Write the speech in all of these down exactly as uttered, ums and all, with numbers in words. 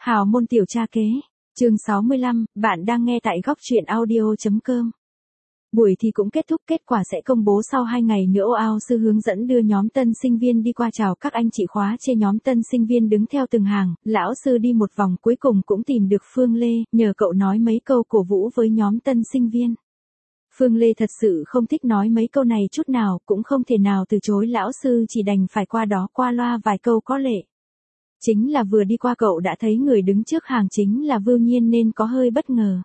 Hào môn tiểu cha kế, chương sáu mươi lăm, bạn đang nghe tại góc truyện audio.com. Buổi thì cũng kết thúc, kết quả sẽ công bố sau hai ngày nữa. Ao sư hướng dẫn đưa nhóm tân sinh viên đi qua chào các anh chị khóa trên. Nhóm tân sinh viên đứng theo từng hàng, lão sư đi một vòng cuối cùng cũng tìm được Phương Lê, nhờ cậu nói mấy câu cổ vũ với nhóm tân sinh viên. Phương Lê thật sự không thích nói mấy câu này chút nào, cũng không thể nào từ chối lão sư, chỉ đành phải qua đó qua loa vài câu có lệ. Chính là vừa đi qua cậu đã thấy người đứng trước hàng chính là Vưu Nhiên nên có hơi bất ngờ.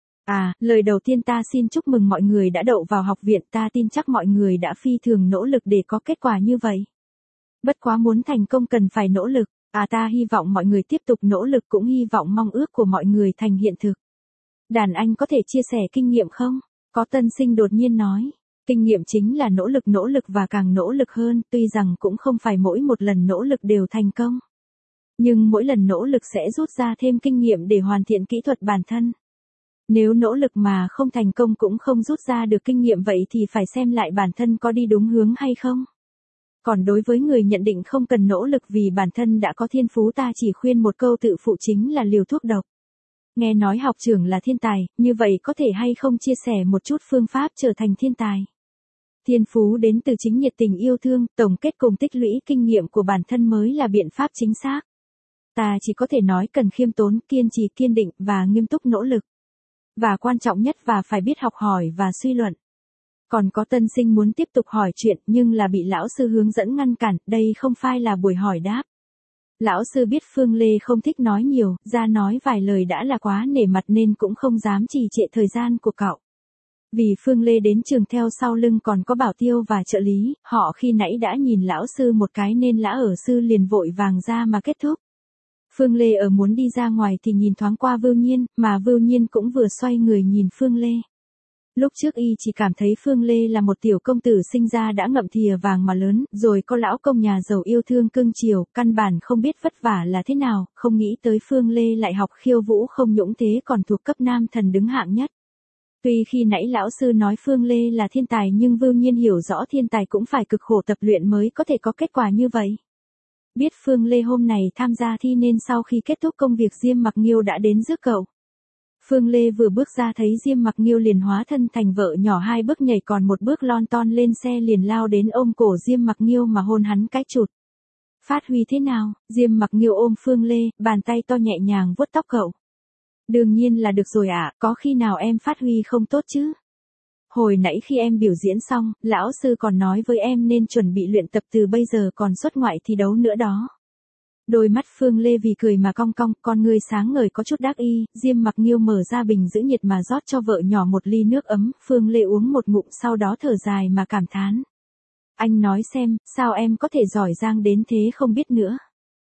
À, lời đầu tiên ta xin chúc mừng mọi người đã đậu vào học viện, ta tin chắc mọi người đã phi thường nỗ lực để có kết quả như vậy. Bất quá muốn thành công cần phải nỗ lực, à ta hy vọng mọi người tiếp tục nỗ lực, cũng hy vọng mong ước của mọi người thành hiện thực. Đàn anh có thể chia sẻ kinh nghiệm không? Có tân sinh đột nhiên nói. Kinh nghiệm chính là nỗ lực nỗ lực và càng nỗ lực hơn, tuy rằng cũng không phải mỗi một lần nỗ lực đều thành công. Nhưng mỗi lần nỗ lực sẽ rút ra thêm kinh nghiệm để hoàn thiện kỹ thuật bản thân. Nếu nỗ lực mà không thành công cũng không rút ra được kinh nghiệm vậy thì phải xem lại bản thân có đi đúng hướng hay không. Còn đối với người nhận định không cần nỗ lực vì bản thân đã có thiên phú, ta chỉ khuyên một câu tự phụ chính là liều thuốc độc. Nghe nói học trưởng là thiên tài, như vậy có thể hay không chia sẻ một chút phương pháp trở thành thiên tài? Thiên phú đến từ chính nhiệt tình yêu thương, tổng kết cùng tích lũy kinh nghiệm của bản thân mới là biện pháp chính xác. Ta chỉ có thể nói cần khiêm tốn, kiên trì, kiên định và nghiêm túc nỗ lực. Và quan trọng nhất và phải biết học hỏi và suy luận. Còn có tân sinh muốn tiếp tục hỏi chuyện nhưng là bị lão sư hướng dẫn ngăn cản, đây không phải là buổi hỏi đáp. Lão sư biết Phương Lê không thích nói nhiều, ra nói vài lời đã là quá nể mặt nên cũng không dám trì trệ thời gian của cậu. Vì Phương Lê đến trường theo sau lưng còn có Bảo Tiêu và trợ lý, họ khi nãy đã nhìn lão sư một cái nên lã ở sư liền vội vàng ra mà kết thúc. Phương Lê ở muốn đi ra ngoài thì nhìn thoáng qua Vưu Nhiên, mà Vưu Nhiên cũng vừa xoay người nhìn Phương Lê. Lúc trước y chỉ cảm thấy Phương Lê là một tiểu công tử sinh ra đã ngậm thìa vàng mà lớn, rồi có lão công nhà giàu yêu thương cưng chiều, căn bản không biết vất vả là thế nào, không nghĩ tới Phương Lê lại học khiêu vũ không những thế còn thuộc cấp nam thần đứng hạng nhất. Tuy khi nãy lão sư nói Phương Lê là thiên tài nhưng Vưu Nhiên hiểu rõ thiên tài cũng phải cực khổ tập luyện mới có thể có kết quả như vậy. Biết Phương Lê hôm này tham gia thi nên sau khi kết thúc công việc Diêm Mặc Nghiêu đã đến rước cậu. Phương Lê vừa bước ra thấy Diêm Mặc Nghiêu liền hóa thân thành vợ nhỏ, hai bước nhảy còn một bước lon ton lên xe liền lao đến ôm cổ Diêm Mặc Nghiêu mà hôn hắn cái chụt. Phát huy thế nào? Diêm Mặc Nghiêu ôm Phương Lê, bàn tay to nhẹ nhàng vuốt tóc cậu. Đương nhiên là được rồi ạ, à, có khi nào em phát huy không tốt chứ? Hồi nãy khi em biểu diễn xong, lão sư còn nói với em nên chuẩn bị luyện tập từ bây giờ còn xuất ngoại thi đấu nữa đó. Đôi mắt Phương Lê vì cười mà cong cong, con ngươi sáng ngời có chút đắc ý. Diêm Mặc Nghiêu mở ra bình giữ nhiệt mà rót cho vợ nhỏ một ly nước ấm, Phương Lê uống một ngụm sau đó thở dài mà cảm thán. Anh nói xem, sao em có thể giỏi giang đến thế không biết nữa.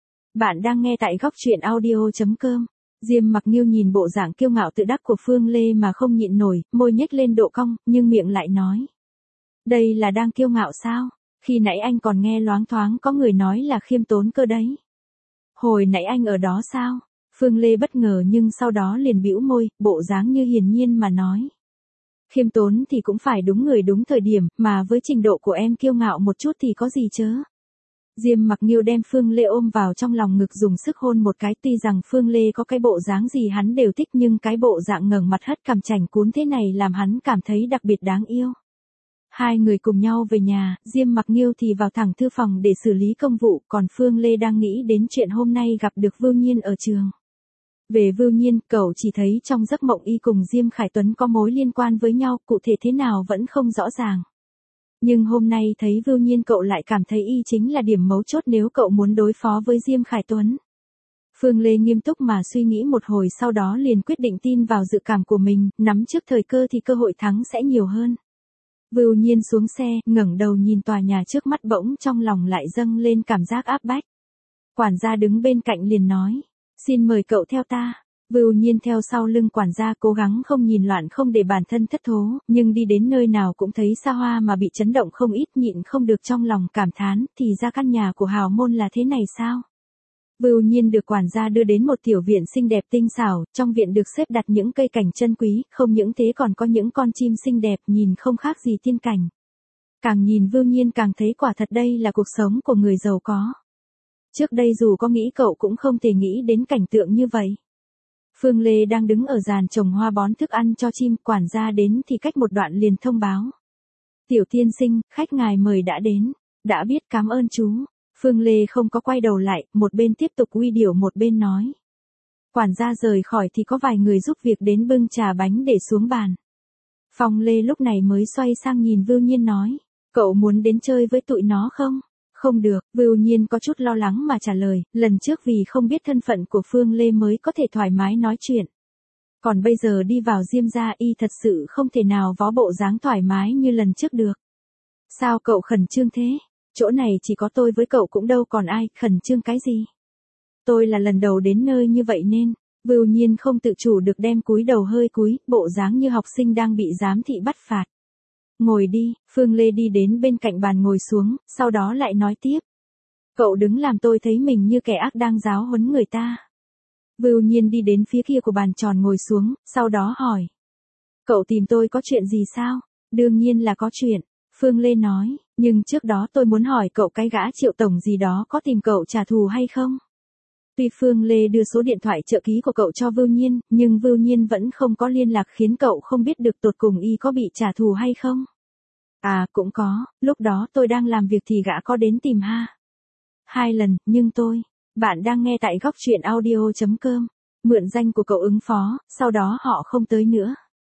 Bạn đang nghe tại góc truyện audio.com. Diêm Mặc Nghiêu nhìn bộ dạng kiêu ngạo tự đắc của Phương Lê mà không nhịn nổi, môi nhếch lên độ cong, nhưng miệng lại nói. Đây là đang kiêu ngạo sao? Khi nãy anh còn nghe loáng thoáng có người nói là khiêm tốn cơ đấy. Hồi nãy anh ở đó sao? Phương Lê bất ngờ nhưng sau đó liền bĩu môi, bộ dáng như hiển nhiên mà nói. Khiêm tốn thì cũng phải đúng người đúng thời điểm, mà với trình độ của em kiêu ngạo một chút thì có gì chớ. Diêm Mặc Nghiêu đem Phương Lê ôm vào trong lòng ngực dùng sức hôn một cái, tuy rằng Phương Lê có cái bộ dáng gì hắn đều thích nhưng cái bộ dạng ngẩng mặt hất cằm chảnh cún thế này làm hắn cảm thấy đặc biệt đáng yêu. Hai người cùng nhau về nhà, Diêm Mặc Nghiêu thì vào thẳng thư phòng để xử lý công vụ, còn Phương Lê đang nghĩ đến chuyện hôm nay gặp được Vưu Nhiên ở trường. Về Vưu Nhiên, cậu chỉ thấy trong giấc mộng y cùng Diêm Khải Tuấn có mối liên quan với nhau, cụ thể thế nào vẫn không rõ ràng. Nhưng hôm nay thấy Vưu Nhiên cậu lại cảm thấy y chính là điểm mấu chốt nếu cậu muốn đối phó với Diêm Khải Tuấn. Phương Lê nghiêm túc mà suy nghĩ một hồi sau đó liền quyết định tin vào dự cảm của mình, nắm trước thời cơ thì cơ hội thắng sẽ nhiều hơn. Vưu Nhiên xuống xe, ngẩng đầu nhìn tòa nhà trước mắt bỗng trong lòng lại dâng lên cảm giác áp bách. Quản gia đứng bên cạnh liền nói, xin mời cậu theo ta. Vưu Nhiên theo sau lưng quản gia cố gắng không nhìn loạn không để bản thân thất thố, nhưng đi đến nơi nào cũng thấy xa hoa mà bị chấn động không ít, nhịn không được trong lòng cảm thán, thì ra căn nhà của hào môn là thế này sao? Vưu Nhiên được quản gia đưa đến một tiểu viện xinh đẹp tinh xảo, trong viện được xếp đặt những cây cảnh chân quý, không những thế còn có những con chim xinh đẹp nhìn không khác gì tiên cảnh. Càng nhìn Vưu Nhiên càng thấy quả thật đây là cuộc sống của người giàu có. Trước đây dù có nghĩ cậu cũng không thể nghĩ đến cảnh tượng như vậy. Phương Lê đang đứng ở giàn trồng hoa bón thức ăn cho chim, quản gia đến thì cách một đoạn liền thông báo. Tiểu tiên sinh, khách ngài mời đã đến. Đã biết, cảm ơn chú. Phương Lê không có quay đầu lại, một bên tiếp tục uy điểu một bên nói. Quản gia rời khỏi thì có vài người giúp việc đến bưng trà bánh để xuống bàn. Phong Lê lúc này mới xoay sang nhìn Vưu Nhiên nói. Cậu muốn đến chơi với tụi nó không? Không được, Vưu Nhiên có chút lo lắng mà trả lời, lần trước vì không biết thân phận của Phương Lê mới có thể thoải mái nói chuyện. Còn bây giờ đi vào Diêm gia y thật sự không thể nào vó bộ dáng thoải mái như lần trước được. Sao cậu khẩn trương thế? Chỗ này chỉ có tôi với cậu cũng đâu còn ai, khẩn trương cái gì? Tôi là lần đầu đến nơi như vậy nên, Vưu Nhiên không tự chủ được đem cúi đầu hơi cúi, bộ dáng như học sinh đang bị giám thị bắt phạt. Ngồi đi, Phương Lê đi đến bên cạnh bàn ngồi xuống, sau đó lại nói tiếp. Cậu đứng làm tôi thấy mình như kẻ ác đang giáo huấn người ta. Vưu Nhiên đi đến phía kia của bàn tròn ngồi xuống, sau đó hỏi. Cậu tìm tôi có chuyện gì sao? Đương nhiên là có chuyện, Phương Lê nói, nhưng trước đó tôi muốn hỏi cậu cái gã Triệu tổng gì đó có tìm cậu trả thù hay không? Tuy Phương Lê đưa số điện thoại trợ ký của cậu cho Vưu Nhiên, nhưng Vưu Nhiên vẫn không có liên lạc khiến cậu không biết được tột cùng y có bị trả thù hay không. À, cũng có, lúc đó tôi đang làm việc thì gã có đến tìm ha. Hai lần, nhưng tôi, bạn đang nghe tại góc truyện audio chấm com, mượn danh của cậu ứng phó, sau đó họ không tới nữa.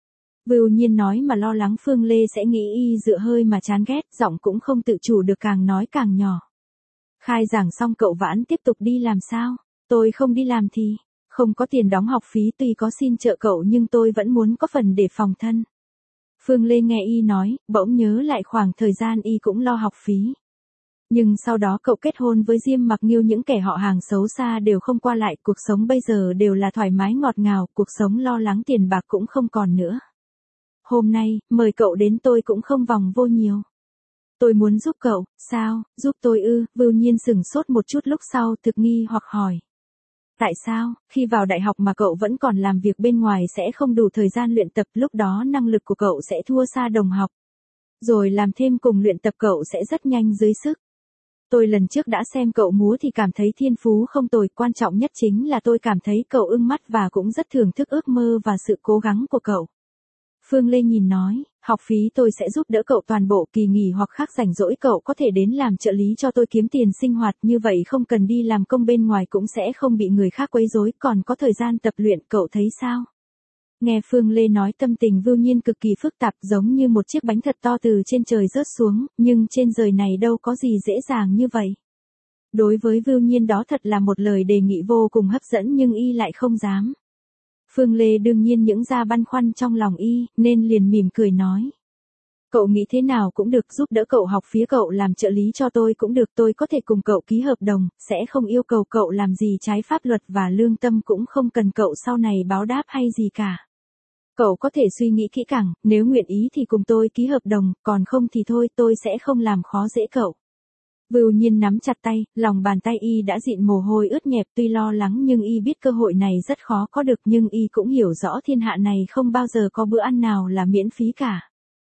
Vưu Nhiên nói mà lo lắng Phương Lê sẽ nghĩ y dựa hơi mà chán ghét, giọng cũng không tự chủ được càng nói càng nhỏ. Khai giảng xong cậu Vãn tiếp tục đi làm sao? Tôi không đi làm thì, không có tiền đóng học phí, tuy có xin trợ cậu nhưng tôi vẫn muốn có phần để phòng thân. Phương Lê nghe y nói, bỗng nhớ lại khoảng thời gian y cũng lo học phí. Nhưng sau đó cậu kết hôn với Diêm Mặc Nghiêu, những kẻ họ hàng xấu xa đều không qua lại, cuộc sống bây giờ đều là thoải mái ngọt ngào, cuộc sống lo lắng tiền bạc cũng không còn nữa. Hôm nay, mời cậu đến tôi cũng không vòng vô nhiều. Tôi muốn giúp cậu, sao, giúp tôi ư? Vưu Nhiên sửng sốt một chút lúc sau thực nghi hoặc hỏi. Tại sao, khi vào đại học mà cậu vẫn còn làm việc bên ngoài sẽ không đủ thời gian luyện tập, lúc đó năng lực của cậu sẽ thua xa đồng học. Rồi làm thêm cùng luyện tập cậu sẽ rất nhanh dưới sức. Tôi lần trước đã xem cậu múa thì cảm thấy thiên phú không tồi, quan trọng nhất chính là tôi cảm thấy cậu ưng mắt và cũng rất thưởng thức ước mơ và sự cố gắng của cậu. Phương Lê nhìn nói, học phí tôi sẽ giúp đỡ cậu toàn bộ, kỳ nghỉ hoặc khác rảnh rỗi cậu có thể đến làm trợ lý cho tôi kiếm tiền sinh hoạt, như vậy không cần đi làm công bên ngoài cũng sẽ không bị người khác quấy rối, còn có thời gian tập luyện, cậu thấy sao? Nghe Phương Lê nói tâm tình Vưu Nhiên cực kỳ phức tạp, giống như một chiếc bánh thật to từ trên trời rớt xuống, nhưng trên đời này đâu có gì dễ dàng như vậy. Đối với Vưu Nhiên đó thật là một lời đề nghị vô cùng hấp dẫn nhưng y lại không dám. Phương Lê đương nhiên những ra băn khoăn trong lòng y, nên liền mỉm cười nói. Cậu nghĩ thế nào cũng được, giúp đỡ cậu học phí, cậu làm trợ lý cho tôi cũng được, tôi có thể cùng cậu ký hợp đồng, sẽ không yêu cầu cậu làm gì trái pháp luật và lương tâm cũng không cần cậu sau này báo đáp hay gì cả. Cậu có thể suy nghĩ kỹ càng, nếu nguyện ý thì cùng tôi ký hợp đồng, còn không thì thôi, tôi sẽ không làm khó dễ cậu. Vưu Nhiên nắm chặt tay, lòng bàn tay y đã dịn mồ hôi ướt nhẹp, tuy lo lắng nhưng y biết cơ hội này rất khó có được, nhưng y cũng hiểu rõ thiên hạ này không bao giờ có bữa ăn nào là miễn phí cả.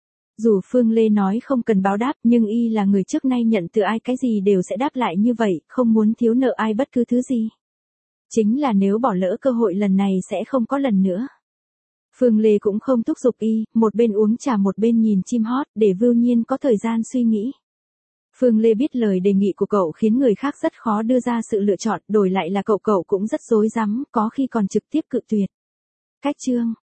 Dù Phương Lê nói không cần báo đáp, nhưng y là người trước nay nhận từ ai cái gì đều sẽ đáp lại như vậy, không muốn thiếu nợ ai bất cứ thứ gì. Chính là nếu bỏ lỡ cơ hội lần này sẽ không có lần nữa. Phương Lê cũng không thúc giục y, một bên uống trà một bên nhìn chim hót, để Vưu Nhiên có thời gian suy nghĩ. Phương Lê biết lời đề nghị của cậu khiến người khác rất khó đưa ra sự lựa chọn, đổi lại là cậu cậu cũng rất rối rắm, có khi còn trực tiếp cự tuyệt. Cách chương